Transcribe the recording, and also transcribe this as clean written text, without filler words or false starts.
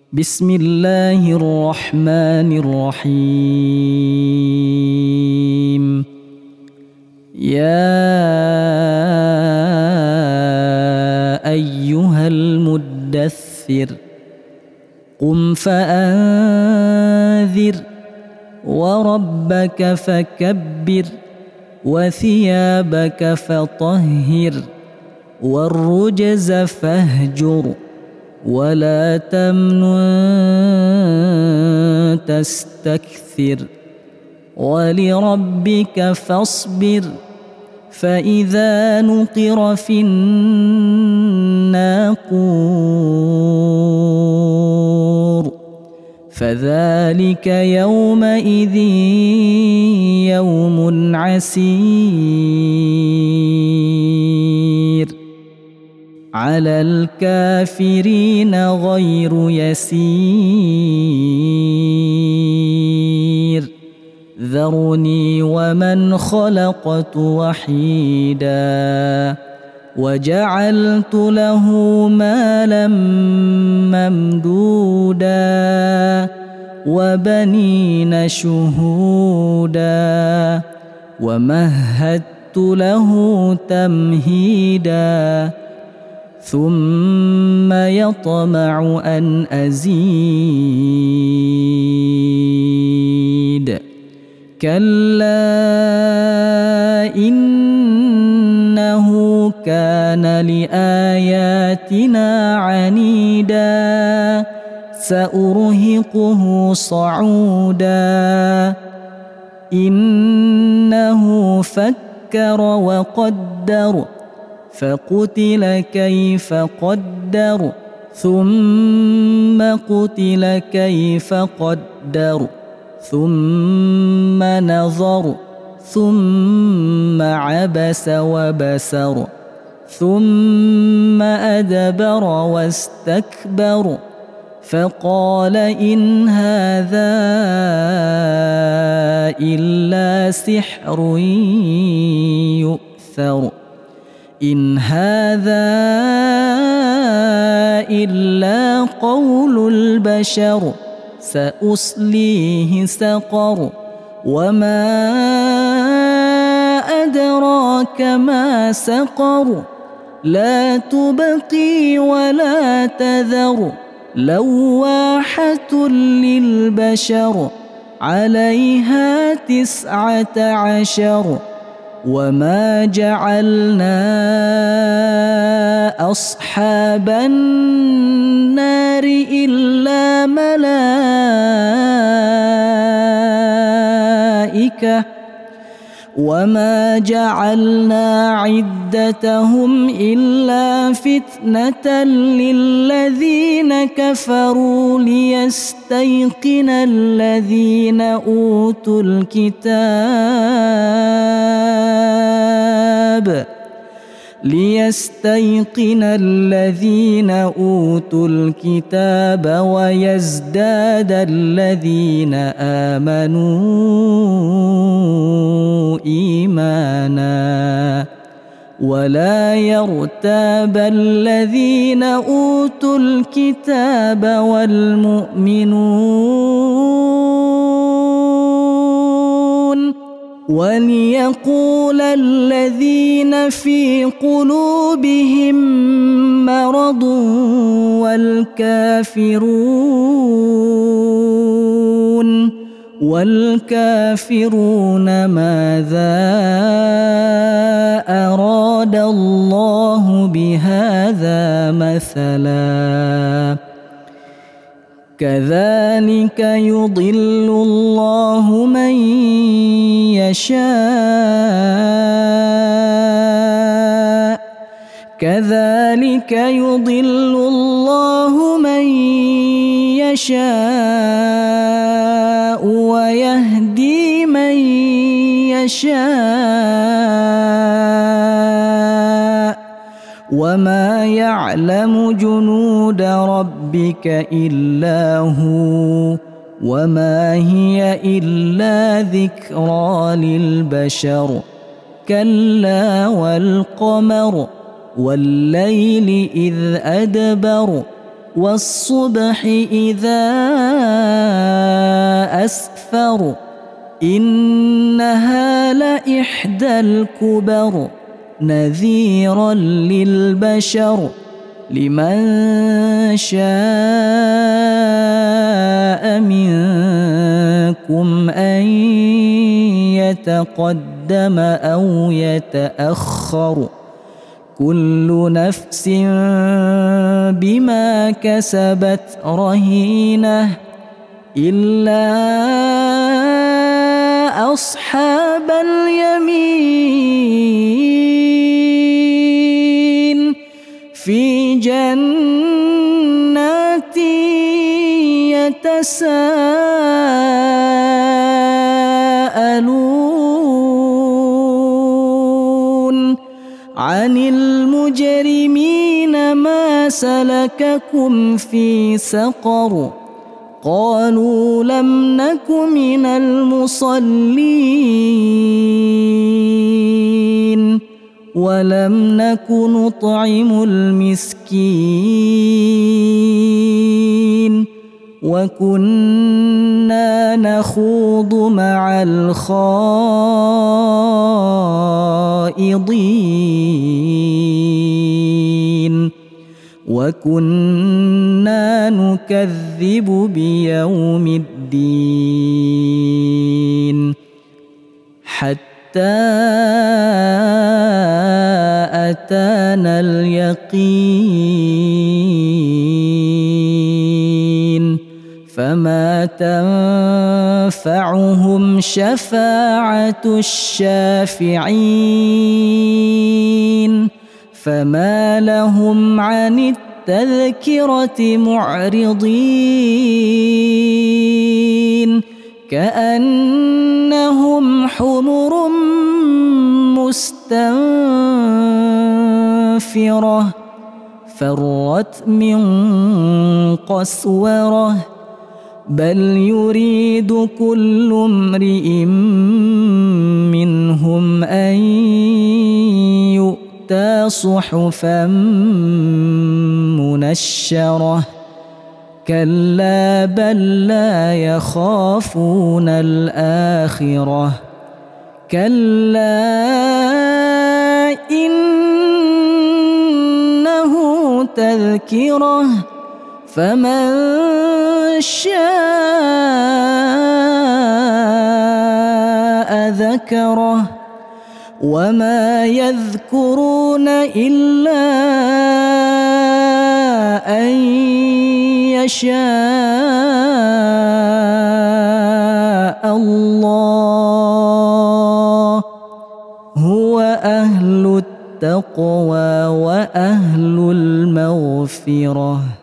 بسم الله الرحمن الرحيم. يا أيها المدثر قم فأنذر وربك فكبر وثيابك فطهر والرجز فاهجر ولا تمنن تستكثر ولربك فاصبر فإذا نقر في الناقور فذلك يومئذ يوم عسير على الكافرين غير يسير ذرني ومن خلقت وحيدا وجعلت له مالا ممدودا وبنين شهودا ومهدت له تمهيدا ثم يطمع أن أزيد كلا إنه كان لآياتنا عنيدا سأرهقه صعودا إنه فكر وقدر فقتل كيف قدر ثم قتل كيف قدر ثم نظر ثم عبس وبسر ثم أدبر واستكبر فقال إن هذا إلا سحر يؤثر إن هذا إلا قول البشر سأصليه سقر وما أدراك ما سقر لا تبقي ولا تذر لواحة للبشر عليها 19 وما جعلنا أصحاب النار إلا ملائكة وما جعلنا عدتهم إلا فتنة للذين كفروا ليستيقن الذين أوتوا الكتاب ويزداد الذين آمنوا إيمانا ولا يرتاب الذين أوتوا الكتاب والمؤمنون وليقول الذين في قلوبهم مرض والكافرون ماذا أراد الله بهذا مثلا كذلك يضل الله من يشاء كذلك يضل الله من يشاء ويهدي من يشاء وما يعلم جنود ربك إلا هو وما هي إلا ذكرى للبشر كلا والقمر والليل إذ أدبر والصبح إذا أسفر إنها لإحدى الكبر نذيرا للبشر لمن شاء منكم أن يتقدم أو يتأخر كل نفس بما كسبت رهينة إلا أصحاب اليمين في جنات يتساءلون عن المجرمين ما سلككم في سقر قالوا لم نك من المصلين ولم نك نطعم المسكين وكنا نخوض مع الخائضين وكنا نكذب بيوم الدين حتى أتانا اليقين فما تنفعهم شفاعة الشافعين فما لهم عن التذكرة معرضين كأنهم حمر مستنفرة فرت من قسورة بل يريد كل امرئ منهم أن يؤتى صحفا منشرة كلا بل لا يخافون الآخرة كلا إنه تذكرة فمن شاء ذكره وما يذكرون إلا أن يشاء الله هو أهل التقوى وأهل المغفرة.